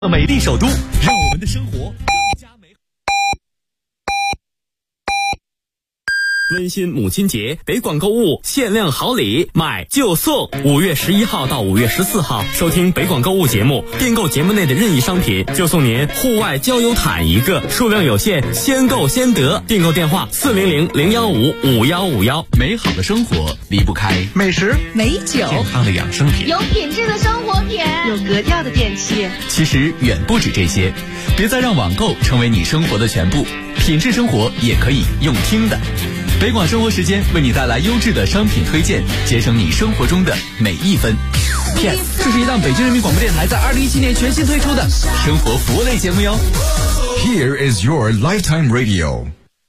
美丽首都，让我们的生活更加美好。温馨母亲节，北广购物限量好礼，买就送。5月11号到5月14号，收听北广购物节目，订购节目内的任意商品，就送您户外交友毯一个，数量有限，先购先得。订购电话400-015-5151。美好的生活离不开美食、 美酒、 健康的养生品， 有品质的生活品， 有格调的电器。 其实远不止这些，别再让网购成为你生活的全部，品质生活也可以用听的。北广生活时间为你带来优质的商品推荐，节省你生活中的每一分。Yes， 这是一档北京人民广播电台在2017年全新推出的生活服务类节目哟。 Here is your lifetime radio。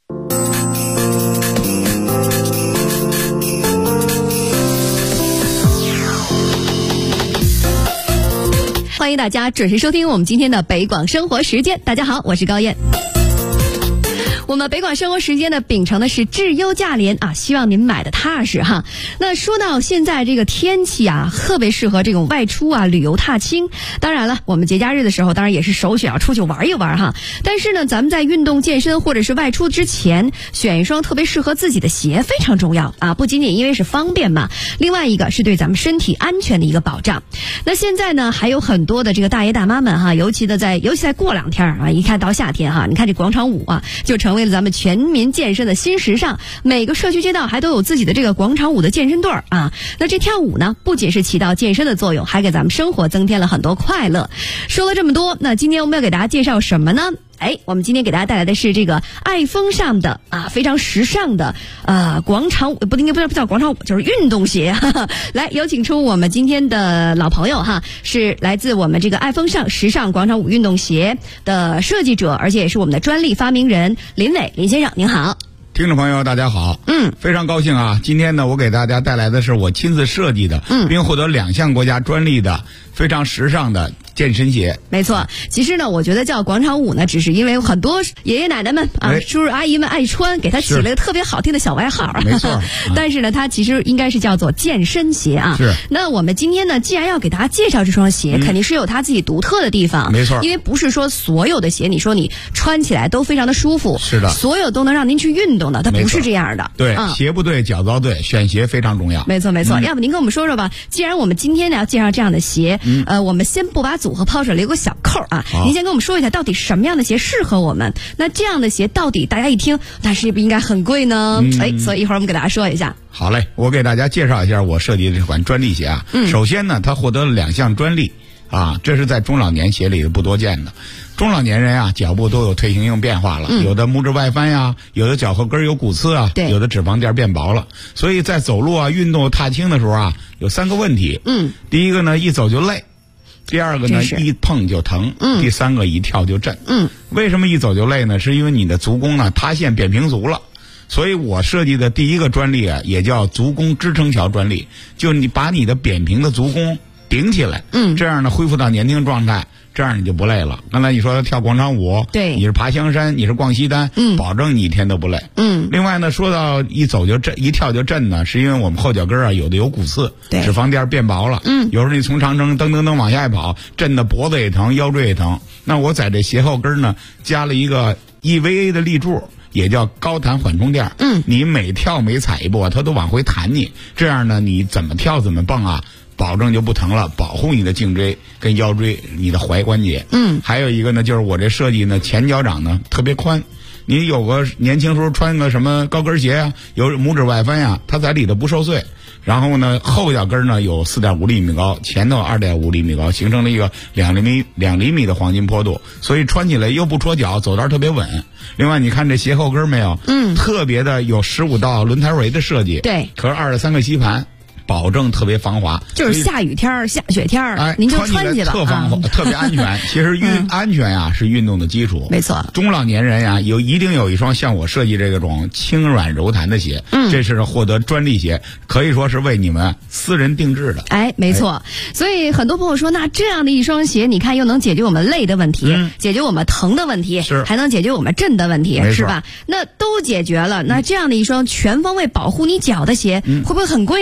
欢迎大家准时收听我们今天的北广生活时间。大家好，我是高燕。我们北广生活时间呢，秉承的是质优价廉啊，希望您买的踏实哈。那说到现在这个天气啊，特别适合这种外出啊、旅游踏青。当然了，我们节假日的时候，当然也是首选要出去玩一玩哈。但是呢，咱们在运动健身或者是外出之前，选一双特别适合自己的鞋非常重要啊。不仅仅因为是方便嘛，另外一个是对咱们身体安全的一个保障。那现在呢，还有很多的这个大爷大妈们哈，尤其在过2天啊，一看到夏天哈，你看这广场舞啊，就成为了咱们全民健身的新时尚，每个社区街道还都有自己的这个广场舞的健身队啊。那这跳舞呢，不仅是起到健身的作用，还给咱们生活增添了很多快乐。说了这么多，那今天我们要给大家介绍什么呢？我们今天给大家带来的是这个爱风尚的啊，非常时尚的广场舞，不叫广场舞，就是运动鞋。来，有请出我们今天的老朋友哈，是来自我们这个爱风尚时尚广场舞运动鞋的设计者，而且也是我们的专利发明人林伟林先生，您好。 听众朋友大家好，非常高兴啊！今天呢，我给大家带来的是我亲自设计的，并获得2项国家专利的非常时尚的健身鞋。 没错，其实呢，我觉得叫广场舞呢，只是因为很多爷爷奶奶们啊、叔叔阿姨们爱穿，给它起了个特别好听的小外号。 没错， 但是呢，它其实应该是叫做健身鞋啊。 是。 那我们今天呢，既然要给大家介绍这双鞋，肯定是有它自己独特的地方。 没错， 因为不是说所有的鞋，你说你穿起来都非常的舒服， 是的， 所有都能让您去运动的，它不是这样的。 对，鞋不对，脚遭对，选鞋非常重要。 没错没错，要不您跟我们说说吧？既然我们今天呢要介绍这样的鞋，我们先不把组合抛出来，留个小扣啊。您先跟我们说一下，到底什么样的鞋适合我们？那这样的鞋到底大家一听，那是不是应该很贵呢？所以一会儿我们给大家说一下。 好嘞，我给大家介绍一下我设计的这款专利鞋啊。首先呢，它获得了2项专利啊，这是在中老年鞋里不多见的。中老年人啊，脚部都有退行性变化了，有的拇指外翻呀，有的脚后跟有骨刺啊，有的脂肪垫变薄了，所以在走路啊、运动、踏青的时候啊，有3个问题。第一个呢，一走就累；第二个呢，一碰就疼；第3个一跳就震。为什么一走就累呢？是因为你的足弓呢塌陷扁平足了。所以我设计的第一个专利啊，也叫足弓支撑桥专利，就你把你的扁平的足弓顶起来，这样呢恢复到年轻状态，这样你就不累了。刚才你说跳广场舞， 对， 你是爬香山，你是逛西单，保证你一天都不累。另外呢，说到一走就震，一跳就震呢，是因为我们后脚跟啊有的有骨刺，脂肪垫变薄了。有时候你从长城噔噔噔往下一跑，震的脖子也疼，腰椎也疼。那我在这鞋后跟呢加了一个 EVA 的立柱。也叫高弹缓冲垫，你每跳每踩一步啊，它都往回弹你，这样呢，你怎么跳怎么蹦啊，保证就不疼了，保护你的颈椎跟腰椎，你的踝关节。还有一个呢，就是我这设计呢，前脚掌呢特别宽，你有个年轻时候穿个什么高跟鞋啊，有拇指外翻呀，它在里头不受碎。然后呢，后脚跟呢有4.5厘米高，前头2.5厘米高，形成了一个2厘米的黄金坡度，所以穿起来又不戳脚，走道特别稳。另外，你看这鞋后跟没有？特别的有15道轮胎围的设计， 对， 可是23个吸盘。保证特别防滑， 就是下雨天下雪天您就穿去吧， 特防滑，特别安全。其实安全呀是运动的基础， 没错。 中老年人呀一定有一双像我设计这种轻软柔弹的鞋，这是获得专利鞋，可以说是为你们私人定制的。 没错。所以很多朋友说，那这样的一双鞋，你看又能解决我们累的问题，解决我们疼的问题，还能解决我们震的问题，是吧？那都解决了，那这样的一双全方位保护你脚的鞋，会不会很贵呢？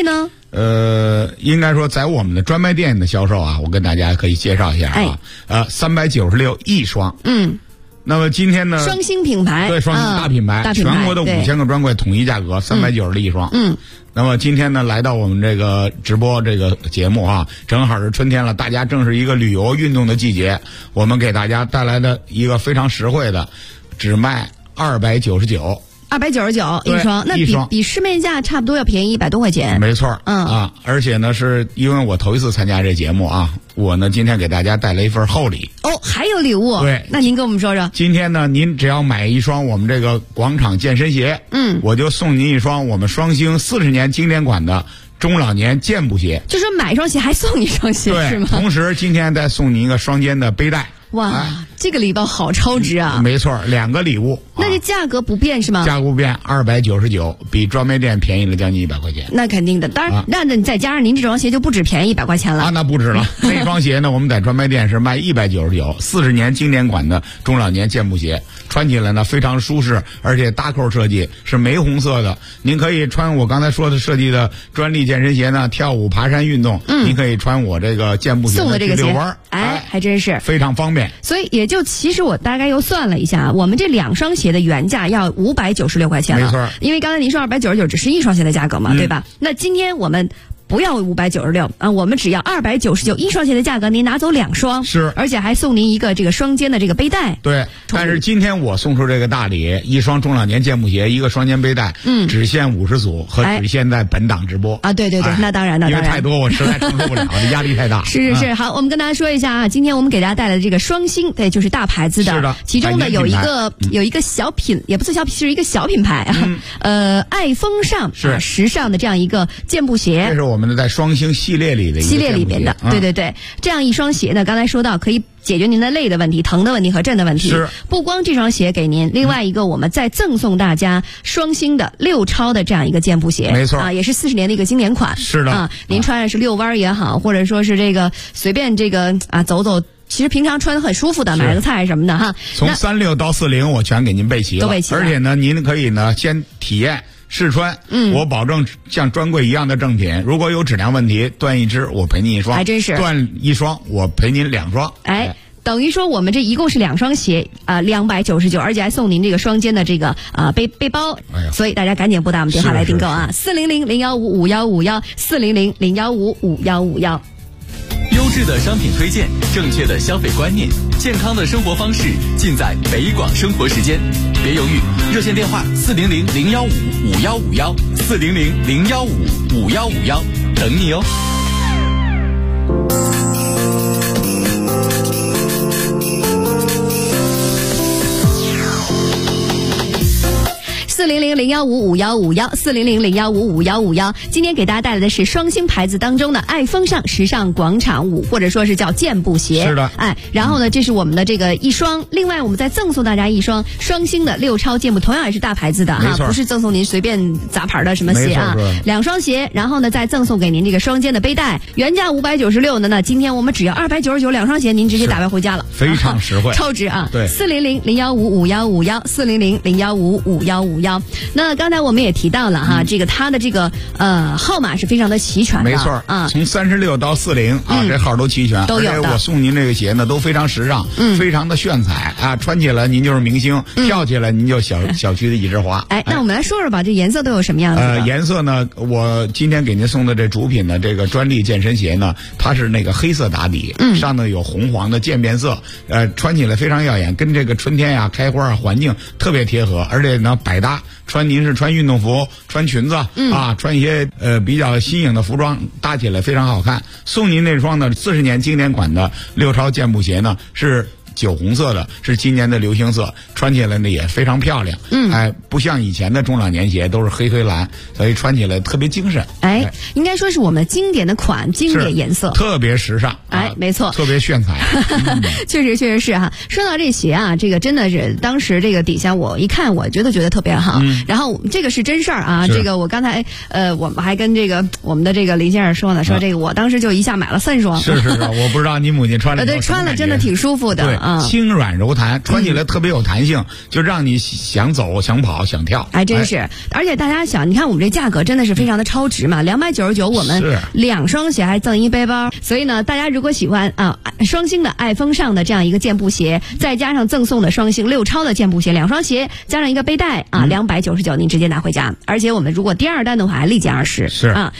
应该说在我们的专卖店的销售啊，我跟大家可以介绍一下啊，396一双。那么今天呢， 双星品牌， 对，双星大品牌，全国的5000个专柜统一价格396一双。那么今天呢，来到我们这个直播这个节目啊，正好是春天了，大家正是一个旅游运动的季节，我们给大家带来的一个非常实惠的，只卖299。 299一双，那比市面价差不多要便宜100多块钱。 没错，而且呢，是因为我头一次参加这节目啊，我呢今天给大家带来一份厚礼。 哦，还有礼物？ 对， 那您跟我们说说。 今天呢，您只要买一双我们这个广场健身鞋，我就送您一双我们双星40年经典款的中老年健步鞋。 就说买一双鞋还送一双鞋是吗？ 同时今天再送您一个双肩的背带。 哇，这个礼包好超值啊！ 没错，2个礼物。 那这价格不变是吗？ 价格不变，299，比专卖店便宜了将近100块钱。 那肯定的，当然，那你再加上您这双鞋就不止便宜100块钱了啊，那不止了。那双鞋呢，我们在专卖店是卖199，40年经典款的中老年健步鞋，穿起来呢非常舒适，而且大扣设计是玫红色的。您可以穿我刚才说的设计的专利健身鞋呢，跳舞、爬山运动。您可以穿我这个健步鞋送的这个遛弯， 还真是非常方便。 所以也就其实我大概又算了一下，我们这2双鞋的原价要596块钱了。 没错， 因为刚才您说299只是一双鞋的价格嘛，对吧？那今天我们不要596啊，我们只要299一双鞋的价格，您拿走2双， 是， 而且还送您一个这个双肩的这个背带。 对，但是今天我送出这个大礼，一双中老年健步鞋，一个双肩背带，只限50组和只限在本档直播啊。对，那当然， 因为太多我实在承受不了，这压力太大。 是，好，我们跟大家说一下啊，今天我们给大家带来的这个双星，对，就是大牌子的， 是的， 其中呢有一个小品，也不是小品，是一个小品牌啊，爱风尚是时尚的这样一个健步鞋， 这是我们的在双星系列里的对，这样一双鞋呢，刚才说到可以解决您的累的问题、疼的问题和震的问题。 是， 不光这双鞋给您，另外一个我们再赠送大家双星的6超的这样一个健步鞋。 没错啊，也是40年的一个经典款。 是的啊，您穿的是遛弯也好，或者说是这个随便这个走走。其实平常穿得很舒服的，买个菜什么的哈。 从36到40我全给您备齐了， 都备齐了。 而且呢，您可以呢先体验试穿，我保证像专柜一样的正品。如果有质量问题，断一只我赔您1双， 还真是断一双我赔您2双。 等于说我们这一共是2双鞋299，而且还送您这个双肩的这个背包。所以大家赶紧拨打我们电话来订购啊，400-015-5151，400-015-5151。 优质的商品推荐，正确的消费观念，健康的生活方式，尽在北广生活时间。别犹豫，热线电话400-015-5151，400-015-5151，等你哦。400-015-5151，400-015-5151。今天给大家带来的是双星牌子当中的爱风尚时尚广场舞，或者说是叫健步鞋。 是的， 然后呢，这是我们的这个一双，另外我们再赠送大家一双双星的6超健步，同样也是大牌子的哈，不是赠送您随便杂牌的什么鞋啊，2双鞋，然后呢再赠送给您这个双肩的背带，原价596呢，那今天我们只要299，2双鞋您直接打包回家了， 非常实惠， 超值啊！ 对 ，400-015-5151，400-015-5151。那刚才我们也提到了哈，这个它的这个号码是非常的齐全的， 没错啊，从36到40这号都齐全， 都有的。 而且我送您这个鞋呢，都非常时尚，非常的炫彩啊，穿起来您就是明星，跳起来您就小区的一枝花。 那我们来说说吧，这颜色都有什么样子的？ 颜色呢，我今天给您送的这主品的这个专利健身鞋呢，它是那个黑色打底，上头有红黄的渐变色，穿起来非常耀眼，跟这个春天呀、开花环境特别贴合，而且呢百搭。您是穿运动服、穿裙子穿一些比较新颖的服装，搭起来非常好看。送您那双呢40年经典款的6超健步鞋呢是酒红色的，是今年的流行色，穿起来呢也非常漂亮。不像以前的中老年鞋都是黑蓝，所以穿起来特别精神。 应该说是我们经典的款、经典颜色， 特别时尚。 没错， 特别炫彩。 确实是哈。说到这鞋啊，这个真的是当时这个底下我一看，我觉得特别好。然后这个是真事儿啊，这个我刚才我们还跟这个我们的这个林先生说呢，说这个我当时就一下买了3双。 是，我不知道你母亲穿了。 对，穿了真的挺舒服的。 轻软柔弹，穿起来特别有弹性，就让你想走、想跑、想跳。 还真是，而且大家想，你看我们这价格真的是非常的超值嘛，299我们2双鞋还赠1背包，所以呢，大家如果喜欢双星的爱风尚的这样一个健步鞋，再加上赠送的双星6超的健步鞋2双鞋，加上一个背带299，您直接拿回家。而且我们如果第2单的话还立减20， 是啊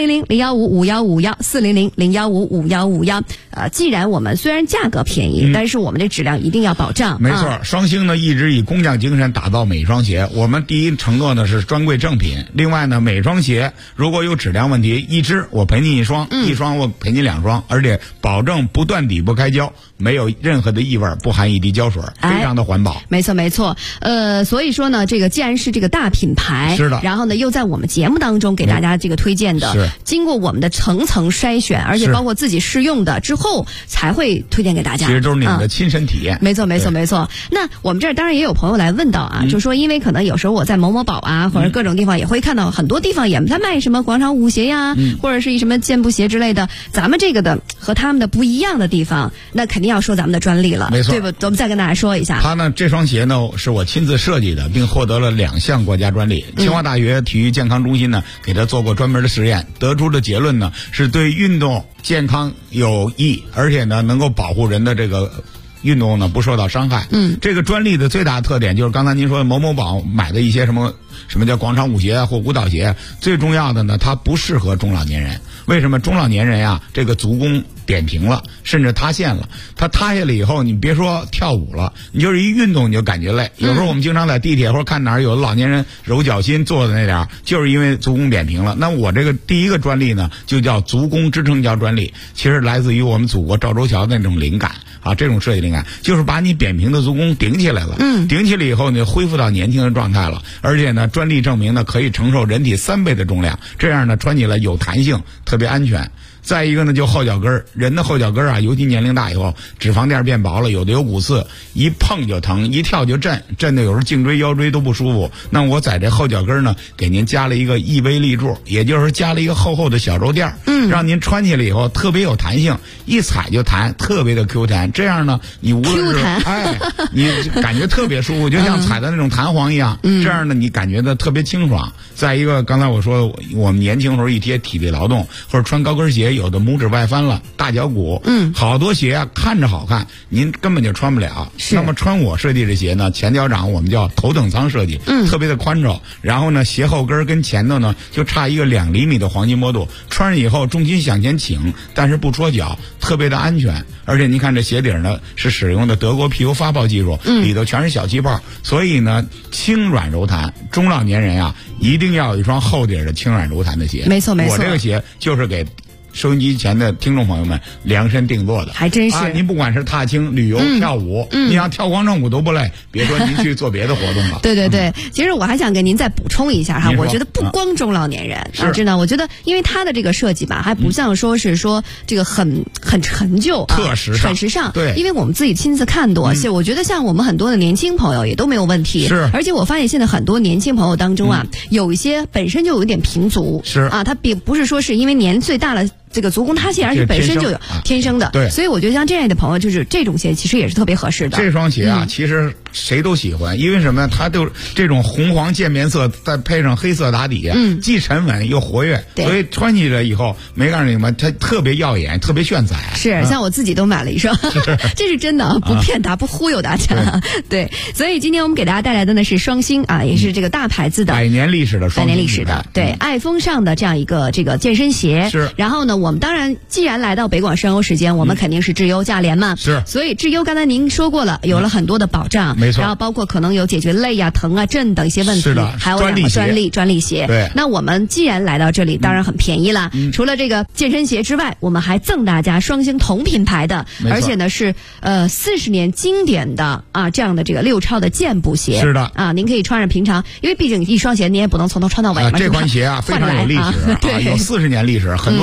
，400-015-5151，400-015-5151。既然我们虽然价格便宜，但是我们这质量一定要保障。 没错，双星呢一直以工匠精神打造每一双鞋。我们第一承诺的是专柜正品，另外呢，每双鞋如果有质量问题，一只我赔你1双，1双我赔你2双，而且保证不断底部开胶，没有任何的异味，不含一滴胶水，非常的环保。 没错没错，所以说呢，这个既然是这个大品牌， 是的， 然后呢又在我们节目当中给大家这个推荐的， 是经过我们的层层筛选，而且包括自己试用的之后才会推荐给大家。 其实都是你们的亲身体验。 没错没错没错。那我们这儿当然也有朋友来问到就说因为可能有时候我在某某宝或者各种地方也会看到很多地方也在卖什么广场舞鞋呀，或者是一什么健步鞋之类的，咱们这个的和他们的不一样的地方，那肯定要说咱们的专利了， 没错， 对不？我们再跟大家说一下， 他呢这双鞋呢是我亲自设计的，并获得了2项国家专利。清华大学体育健康中心呢给他做过专门的实验，得出的结论呢是对运动健康有益，而且呢能够保护人的这个运动呢不受到伤害。这个专利的最大的特点就是刚才您说的某某宝买的一些什么叫广场舞鞋或舞蹈鞋，最重要的呢它不适合中老年人。为什么？中老年人这个足弓扁平了，甚至塌陷了。他塌下来以后，你别说跳舞了，你就是一运动你就感觉累。有时候我们经常在地铁或者看哪儿有的老年人揉脚心坐的那点儿，就是因为足弓扁平了。那我这个第一个专利呢，就叫足弓支撑胶专利，其实来自于我们祖国赵州桥的那种灵感这种设计灵感，就是把你扁平的足弓顶起来了。顶起来以后呢，恢复到年轻的状态了。而且呢，专利证明呢，可以承受人体3倍的重量，这样呢，穿起来有弹性，特别安全。再一个呢，就后脚跟人的后脚跟尤其年龄大以后，脂肪垫变薄了，有的有骨刺，一碰就疼，一跳就震的有时候颈椎腰椎都不舒服。那我在这后脚跟呢，给您加了一个异微立柱，也就是加了一个厚厚的小肉垫，让您穿起来以后特别有弹性，一踩就弹，特别的 Q 弹。这样呢，你无论是你感觉特别舒服，就像踩的那种弹簧一样。这样呢，你感觉的特别清爽。再一个，刚才我说我们年轻时候一些体力劳动或者穿高跟鞋，有的拇指外翻了，大脚骨，好多鞋看着好看，您根本就穿不了。那么穿我设计这鞋呢，前脚掌我们叫头等舱设计，特别的宽敞。然后呢，鞋后跟跟前头呢就差一个2厘米的黄金坡度，穿上以后重心向前倾，但是不戳脚，特别的安全。而且您看这鞋底呢是使用的德国皮油发泡技术，里头全是小气泡，所以呢轻软柔弹。中老年人一定要有一双厚底的轻软柔弹的鞋。 没错没错， 我这个鞋就是给收音机前的听众朋友们量身定做的， 还真是。 您不管是踏青、旅游、跳舞，你要跳广场舞都不累，别说您去做别的活动了。 对对对，其实我还想跟您再补充一下我觉得不光中老年人真的，我觉得因为它的这个设计吧，还不像说是说这个很陈旧特时尚， 很时尚。 对， 因为我们自己亲自看多，我觉得像我们很多的年轻朋友也都没有问题。 是， 而且我发现现在很多年轻朋友当中有一些本身就有一点平足， 是他并不是说是因为年岁大了这个足弓塌陷，而且本身就有天生的。 对， 所以我觉得像这样的朋友，就是这种鞋其实也是特别合适的。 这双鞋其实谁都喜欢，因为什么呢？它就这种红黄渐变色，再配上黑色打底，既沉稳又活跃，所以穿起来以后没告诉你们，它特别耀眼，特别炫彩。 是，像我自己都买了一双，这是真的，不骗大，不忽悠大家。对，所以今天我们给大家带来的呢是双星也是这个大牌子的 100年历史的双星，100 年历史的，对，爱风尚的这样一个这个健身鞋。 是， 然后呢，我们当然既然来到北广深欧时间，我们肯定是质优价廉嘛。 是， 所以质优刚才您说过了，有了很多的保障， 没错。 然后包括可能有解决累疼震等一些问题， 是的， 还有2个专利鞋。 对， 那我们既然来到这里，当然很便宜啦。除了这个健身鞋之外，我们还赠大家双星同品牌的，而且呢是40年经典的这样的这个6超的健步鞋。 是的您可以穿上平常，因为毕竟一双鞋你也不能从头穿到尾嘛。 这款鞋非常有历史， 对， 有40年历史，很多老红军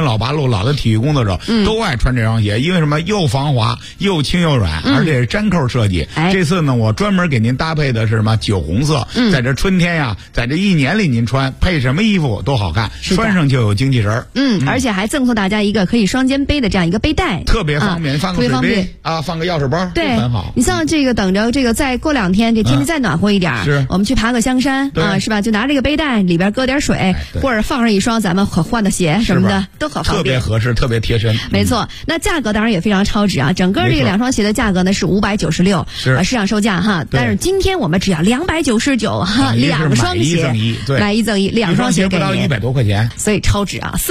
老八路、老的体育工作者都爱穿这双鞋，因为什么？又防滑，又轻又软，而且是粘扣设计。这次呢，我专门给您搭配的是什么？酒红色，在这春天呀，在这一年里您穿，配什么衣服都好看，穿上就有精气神。 而且还赠送大家一个可以双肩背的这样一个背带， 特别方便，放个水杯啊，放个钥匙包， 对， 很好。 你像这个等着这个再过2天，这天气再暖和一点， 是我们去爬个香山啊，是吧？就拿这个背带里边搁点水，或者放上一双咱们可换的鞋什么的，都很方便， 特别合适，特别贴身。 没错，那价格当然也非常超值啊！整个这个2双鞋的价格呢是596，市场售价哈，但是今天我们只要299哈，2双鞋买一赠一，2双鞋不到100多块钱， 所以超值啊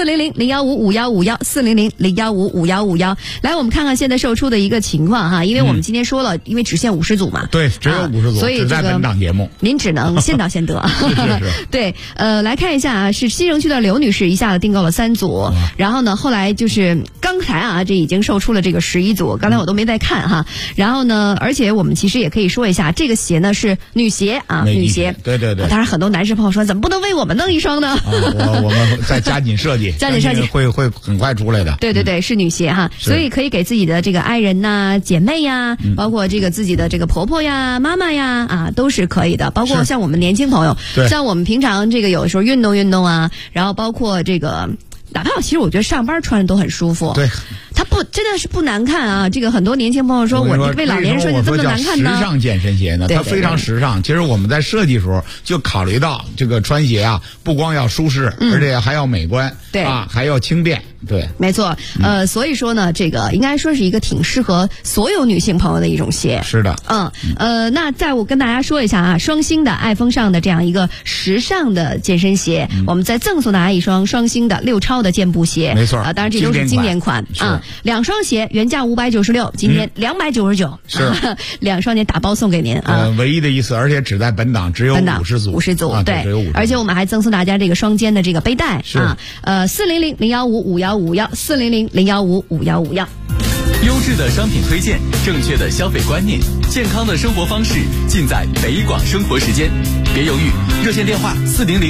！400-015-5151，400-015-5151。来，我们看看现在售出的一个情况哈，因为我们今天说了，因为只限50组嘛， 对，只有50组， 所以只在本档节目， 您只能先到先得。 是。 对，来看一下啊，是西城区的刘女士一下子订购了3组，然后呢，后来就是刚才啊，这已经售出了这个11组，刚才我都没在看哈。然后呢，而且我们其实也可以说一下，这个鞋呢是女鞋啊，女鞋。 对。 当然，很多男士朋友说，怎么不能为我们弄一双呢？ 我们再加紧设计，会很快出来的。 对，是女鞋哈，所以可以给自己的这个爱人呐、姐妹呀，包括这个自己的这个婆婆呀、妈妈呀啊，都是可以的。包括像我们年轻朋友，像我们平常这个有时候运动啊，然后包括这个。哪怕其实我觉得上班穿都很舒服， 对， 它真的是不难看啊。这个很多年轻朋友说，我为老年人设计这么难看呢？ 时尚健身鞋呢，它非常时尚。其实我们在设计时候就考虑到这个穿鞋啊，不光要舒适，而且还要美观， 对啊，还要轻便。对， 没错，所以说呢，这个应该说是一个挺适合所有女性朋友的一种鞋。 是的， 那在我跟大家说一下啊，双星的爱风尚的这样一个时尚的健身鞋，我们再赠送大家一双双星的6超的健步鞋。 没错， 当然这都是经典款啊。2双鞋原价596，今天299， 是 2双鞋打包送给您啊。 唯一的一次，而且只在本档只有50组 ，50组，对，而且我们还赠送大家这个双肩的这个背带啊。400-015-5151，400-015-5151。 优质的商品推荐，正确的消费观念，健康的生活方式，尽在北广生活时间。别犹豫，热线电话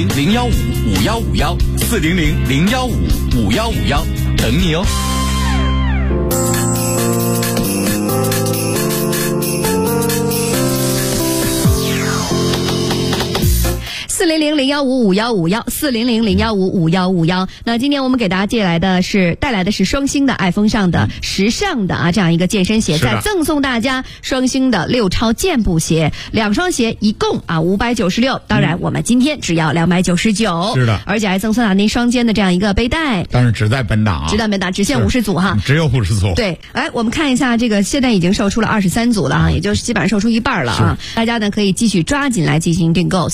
400-015-5151，400-015-5151，等你哦。 400-015-5151，400-015-5151。那今天我们给大家带来的是双星的爱风尚的时尚的这样一个健身鞋，再赠送大家双星的6超健步鞋，2双鞋一共596。当然，我们今天只要299。 是的， 而且还赠送您双肩的这样一个背带。 但是只在本档， 只限50组哈， 只有50组。 对，我们看一下这个，现在已经售出了23组了啊，也就是基本上售出一半了啊。大家呢可以继续抓紧来进行订购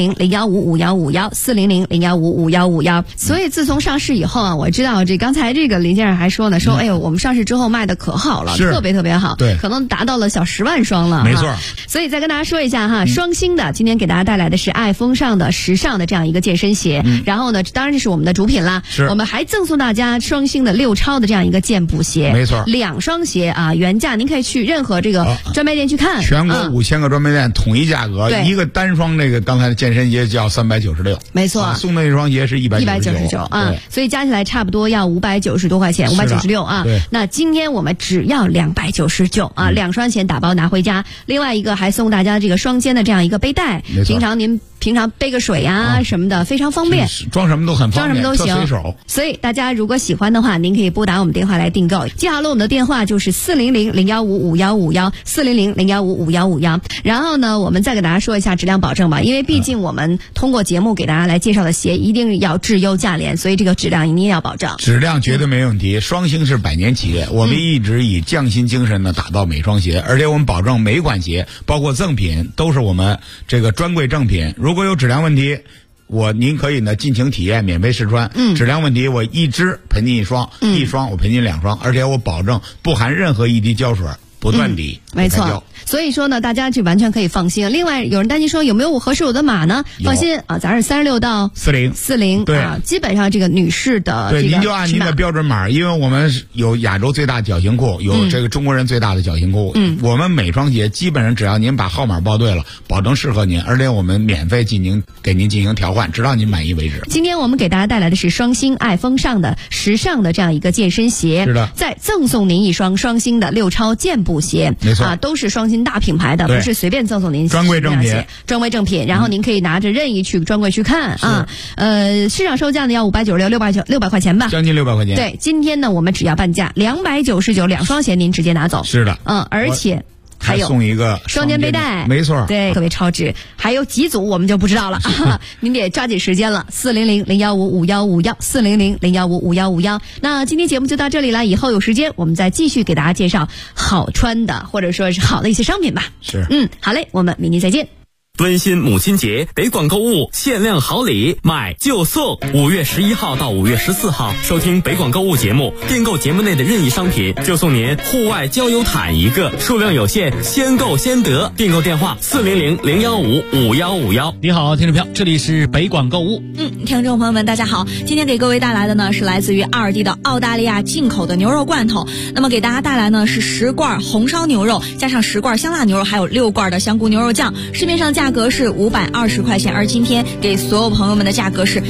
，400-015-5151，400-015-5151。所以自从上市以后啊，我知道刚才这个林先生还说呢，哎呦，我们上市之后卖的可好了，特别特别好， 对， 可能达到了小10万双了， 没错。 所以再跟大家说一下哈，双星的今天给大家带来的是爱风尚的时尚的这样一个健身鞋，然后呢，当然这是我们的主品啦，我们还赠送大家双星的6超的这样一个健步鞋， 没错 ，2双鞋啊，原价您可以去任何这个专卖店去看， 全国5000个专卖店统一价格，一个单双这个刚才的健身鞋就要396， 没错， 送的一双鞋是199 啊，所以加起来差不多要590多块钱，596啊。那今天我们只要299啊，2双鞋打包拿回家，另外一个还送大家这个双肩的这样一个背带，平常背个水啊什么的非常方便， 装什么都很方便， 装什么都行。所以大家如果喜欢的话，您可以拨打我们电话来订购。记好了，我们的电话就是400-015-5151，400-015-5151。然后呢，我们再给大家说一下质量保证吧，因为毕竟我们通过节目给大家来介绍的鞋一定要质优价廉，所以这个质量一定要保障。 质量绝对没问题，双星是100年企业，我们一直以匠心精神呢打造每双鞋，而且我们保证每款鞋包括赠品都是我们这个专柜正品。如果有质量问题，您可以呢尽情体验，免费试穿。质量问题我一只赔您1双，1双我赔您2双，而且我保证不含任何一滴胶水，不断底。 没错。所以说呢，大家就完全可以放心。另外，有人担心说有没有合适我的码呢？放心啊，咱是36到40， 对啊，基本上这个女士的对，您就按您的标准码，因为我们有亚洲最大脚型裤，有这个中国人最大的脚型裤。我们每双鞋基本上只要您把号码报对了，保证适合您，而且我们免费给您进行调换，直到您满意为止。 今天我们给大家带来的是双星爱风尚的时尚的这样一个健身鞋， 是的， 再赠送您一双双星的6超健步鞋， 没错啊，都是双星大品牌的，不是随便赠送您专柜正品， 专柜正品。然后您可以拿着任意去专柜去看啊。市场售价呢要596，600块钱吧， 将近600块钱。 对，今天呢我们只要半价，299，两双鞋您直接拿走。 是的， 而且还有送一个双肩背带， 没错， 对，特别超值。还有几组我们就不知道了，您得抓紧时间了。400-015-5151，400-015-5151。那今天节目就到这里了，以后有时间我们再继续给大家介绍好穿的或者说是好的一些商品吧。 是， 好嘞，我们明天再见。 温馨母亲节，北广购物限量好礼，买就送。5月11号到5月14号，收听北广购物节目，订购节目内的任意商品，就送您户外郊游毯一个，数量有限，先购先得。订购电话400-015-5151。 你好，听众朋友，这里是北广购物。 听众朋友们，大家好，今天给各位带来的呢是来自于阿尔蒂的澳大利亚进口的牛肉罐头。那么给大家带来呢是10罐红烧牛肉，加上10罐香辣牛肉，还有6罐的香菇牛肉酱。市面上价格是520块钱，而今天给所有朋友们的价格是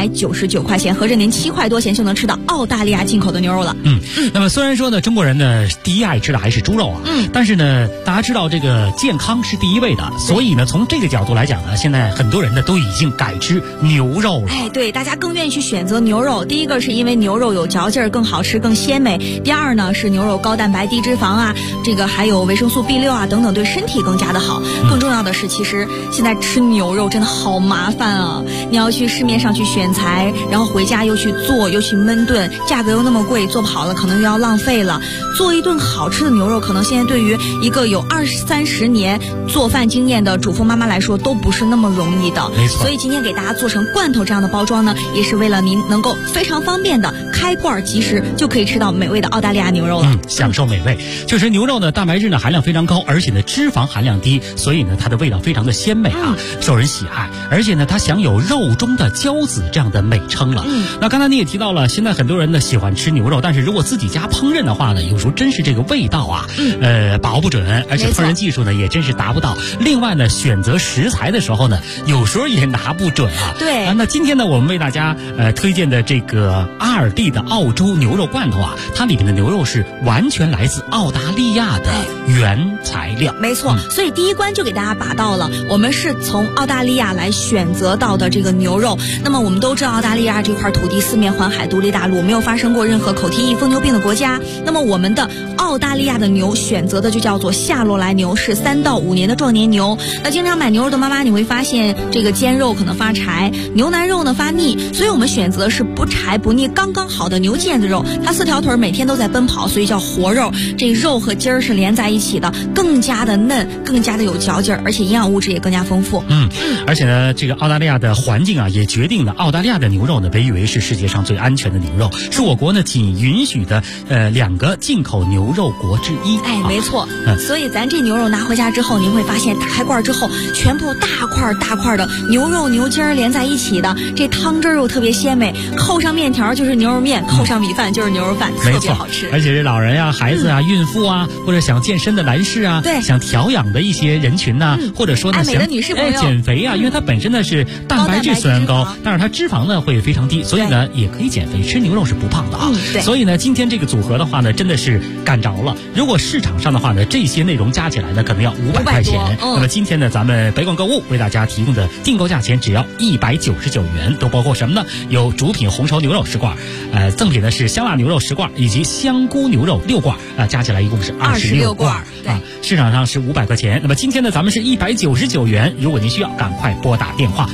199块钱，合着您7块多钱就能吃到澳大利亚进口的牛肉了。 那么虽然说呢，中国人呢第一爱吃的还是猪肉啊，但是呢，大家知道这个健康是第一位的，所以呢，从这个角度来讲呢，现在很多人呢都已经改吃牛肉了。 对，大家更愿意去选择牛肉。第一个是因为牛肉有嚼劲儿，更好吃，更鲜美；第二呢是牛肉高蛋白、低脂肪啊，这个还有维生素 B6啊等等，对身体更加的好。更重要的是，其实现在吃牛肉真的好麻烦啊！你要去市面上去选材，然后回家又去做，又去焖炖，价格又那么贵，做不好了可能又要浪费了。做一顿好吃的牛肉，可能现在对于一个有20-30年做饭经验的主妇妈妈来说，都不是那么容易的。 没错。 所以今天给大家做成罐头这样的包装呢，也是为了您能够非常方便的开罐即食，就可以吃到美味的澳大利亚牛肉了。 享受美味。确实，牛肉呢蛋白质呢含量非常高，而且呢脂肪含量低，所以呢它的味道非常的鲜美啊，受人喜爱。而且呢，它享有肉中的骄子这样的美称了。那刚才你也提到了，现在很多人呢喜欢吃牛肉，但是如果自己家烹饪的话呢，有时候真是这个味道啊，把握不准，而且烹饪技术呢也真是达不到。另外呢，选择食材的时候呢，有时候也拿不准啊。 对。 那今天呢，我们为大家推荐的这个阿尔蒂的澳洲牛肉罐头啊，它里面的牛肉是完全来自澳大利亚的原材料。 没错。所以第一关就给大家把到了，我们是从澳大利亚来选择到的这个牛肉。那么我们都知道，澳大利亚这块土地四面环海，独立大陆，没有发生过任何口蹄疫、疯牛病的国家。那么我们的澳大利亚的牛选择的就叫做夏洛来牛，是3到5年的壮年牛。那经常买牛肉的妈妈，你会发现这个煎肉可能发柴，牛腩肉呢发腻，所以我们选择是不柴不腻、刚刚好的牛腱子肉。它4条腿每天都在奔跑，所以叫活肉。这肉和筋儿是连在一起的，更加的嫩，更加的有嚼劲儿，而且营养物质也更加丰富。 而且呢，这个澳大利亚的环境啊，也决定了澳大利亚的牛肉呢被誉为是世界上最安全的牛肉，是我国呢仅允许的2个进口牛肉国之一。 没错。所以咱这牛肉拿回家之后，您会发现打开罐之后，全部大块大块的牛肉牛筋儿连在一起的，这汤汁又特别鲜美，扣上面条就是牛肉面，扣上米饭就是牛肉饭，特别好吃。 而且是老人呀、孩子啊、孕妇啊，或者想健身的男士啊， 对， 想调养的一些人群呐，或者说呢想女士朋友减肥啊，因为它本身呢是蛋白质虽然高，但是它脂肪呢会非常低，所以呢也可以减肥，吃牛肉是不胖的啊。所以呢，今天这个组合的话呢，真的是干着了。如果市场上的话呢，这些内容加起来呢，可能要500块钱。那么今天呢，咱们北广购物为大家提供的订购价钱只要199元，都包括什么呢？有主品红烧牛肉10罐，赠品呢是香辣牛肉10罐，以及香菇牛肉6罐，加起来一共是26罐。市场上是500块钱。那么今天呢，咱们是199元。如果您需要，赶快拨打电话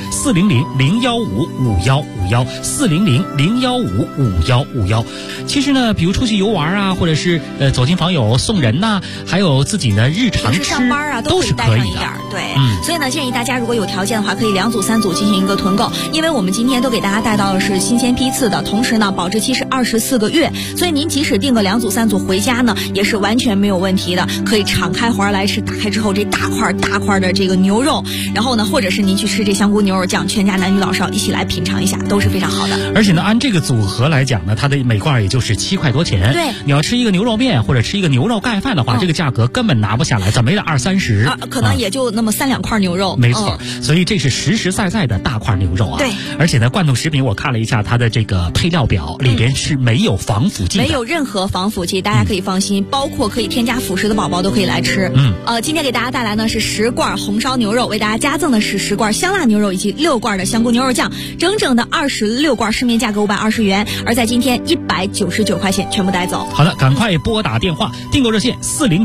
400-015-5151，400-015-5151。其实呢，比如出去游玩啊，或者是走亲访友送人呐，还有自己呢日常吃上班啊， 都是可以的。 对，所以呢，建议大家如果有条件的话，可以2组3组进行一个囤购，因为我们今天都给大家带到的是新鲜批次的，同时呢，保质期是 24个月，所以您即使订个2组3组回家呢，也是完全没有问题的，可以敞开怀来吃。打开之后这大块的这个牛肉，然后呢，或者是您去吃这香菇牛肉酱，全家男女老少一起来品尝一下，都是非常好的。 而且呢，按这个组合来讲呢，它的每罐也就是7块多钱。 对， 你要吃一个牛肉面或者吃一个牛肉盖饭的话，这个价格根本拿不下来，怎么也得20-30 啊，可能也就那么3-2块牛肉。 没错，所以这是实实在在的大块牛肉啊。 对， 而且呢，罐头食品我看了一下它的这个配料表，里边是没有防腐剂的， 没有任何防腐剂，大家可以放心，包括可以添加辅食的宝宝都可以来吃。今天给大家带来呢是10罐红烧牛肉，为大家加赠的是10罐香辣牛肉以及6罐的香菇牛肉酱，整整的26罐，市面价格520元，而在今天199块钱全部带走。 好的，赶快拨打电话订购热线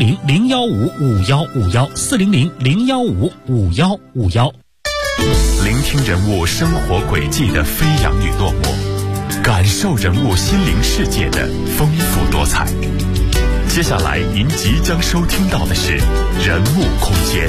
400-015-5151，400-015-5151。 聆听人物生活轨迹的飞扬与落寞，感受人物心灵世界的丰富多彩。接下来您即将收听到的是人物空间。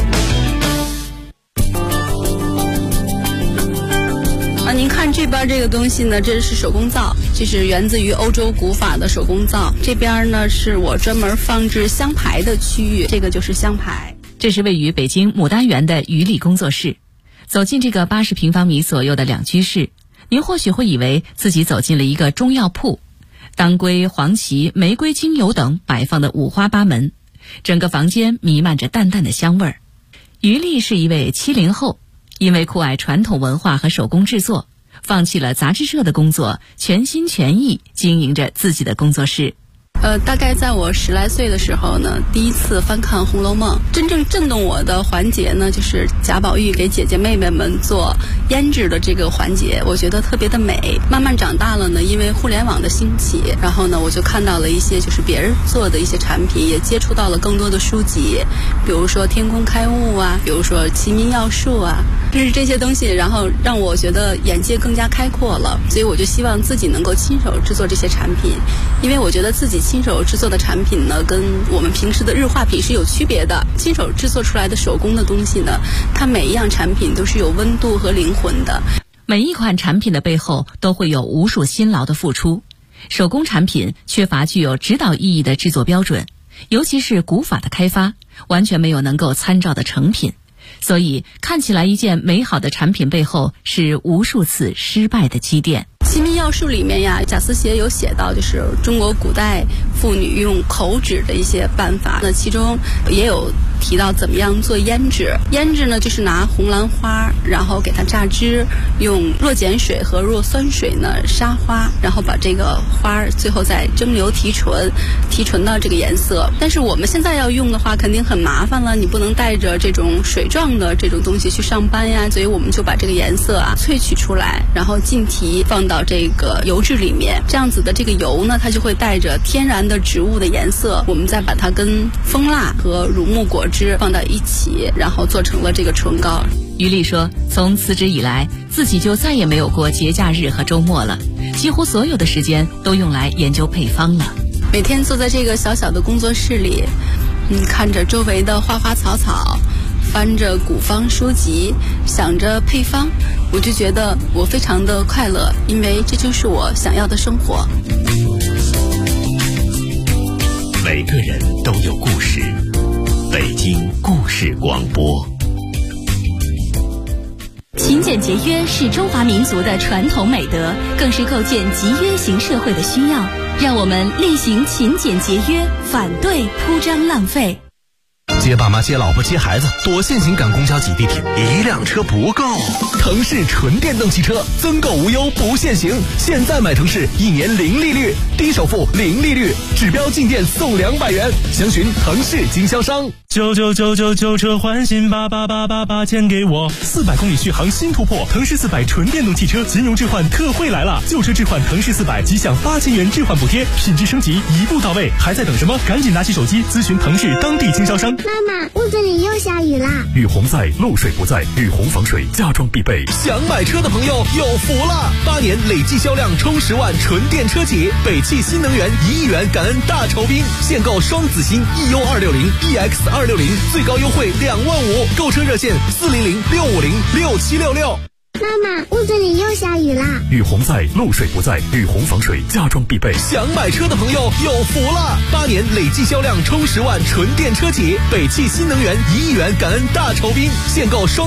您看这边这个东西呢，这是手工皂，这是源自于欧洲古法的手工皂。这边呢是我专门放置香牌的区域，这个就是香牌。 这是位于北京牡丹园的于丽工作室。走进这个80平方米左右的两居室，您或许会以为自己走进了一个中药铺，当归、黄芪、玫瑰精油等摆放的五花八门，整个房间弥漫着淡淡的香味儿。于丽是一位70后，因为酷爱传统文化和手工制作，放弃了杂志社的工作，全心全意经营着自己的工作室。 大概在我10来岁的时候呢，第一次翻看《红楼梦》，真正震动我的环节呢，就是贾宝玉给姐姐妹妹们做胭脂的这个环节，我觉得特别的美。慢慢长大了呢，因为互联网的兴起，然后呢，我就看到了一些就是别人做的一些产品，也接触到了更多的书籍，比如说天工开物啊，比如说齐民要术啊，就是这些东西，然后让我觉得眼界更加开阔了。所以我就希望自己能够亲手制作这些产品，因为我觉得自己亲手制作的产品呢，跟我们平时的日化品是有区别的。亲手制作出来的手工的东西呢，它每一样产品都是有温度和灵魂的。 每一款产品的背后都会有无数辛劳的付出。手工产品缺乏具有指导意义的制作标准，尤其是古法的开发，完全没有能够参照的成品。所以看起来一件美好的产品背后是无数次失败的积淀。 齐民要术里面呀，贾思勰有写到，就是中国古代妇女用口脂的一些办法，那其中也有提到怎么样做胭脂。胭脂呢，就是拿红兰花，然后给它榨汁，用弱碱水和弱酸水呢杀花，然后把这个花最后再蒸馏提纯，提纯到这个颜色。但是我们现在要用的话，肯定很麻烦了，你不能带着这种水状的这种东西去上班呀，所以我们就把这个颜色萃取出来，然后浸提放到这个油脂里面，这样子的这个油呢，它就会带着天然的植物的颜色，我们再把它跟蜂蜡和乳木果汁放到一起，然后做成了这个唇膏。 于丽说，从辞职以来，自己就再也没有过节假日和周末了，几乎所有的时间都用来研究配方了。 每天坐在这个小小的工作室里，看着周围的花花草草，翻着古方书籍，想着配方，我就觉得我非常的快乐，因为这就是我想要的生活。 每个人都有故事，北京故事广播。 勤俭节约是中华民族的传统美德，更是构建集约型社会的需要。让我们厉行勤俭节约，反对铺张浪费。 接爸妈、接老婆、接孩子，多限行赶公交挤地铁，一辆车不够。腾势纯电动汽车，增购无忧不限行，现在买腾势1年零利率，低首付零利率，指标进店送200元，详询腾势经销商。 99999车换新88888钱给我，400公里续航新突破，腾势400纯电动汽车金融置换特惠来了，旧车置换腾势400即享8000元置换补贴，品质升级一步到位，还在等什么？赶紧拿起手机咨询腾势当地经销商。 妈妈，屋子里又下雨啦！ 雨洪在，漏水不在，雨洪防水家装必备。 想买车的朋友有福了，8年累计销量冲10万纯电车企，北汽新能源1亿元感恩大酬宾，现购双子星 EU260、EX260，最高优惠2万5，购车热线400-650-6766。 妈妈，屋子里又下雨啦！ 雨洪在，漏水不在，雨洪防水家装必备。 想买车的朋友有福了！8年累计销量冲10万纯电车企，北汽新能源1亿元感恩大酬宾，限购双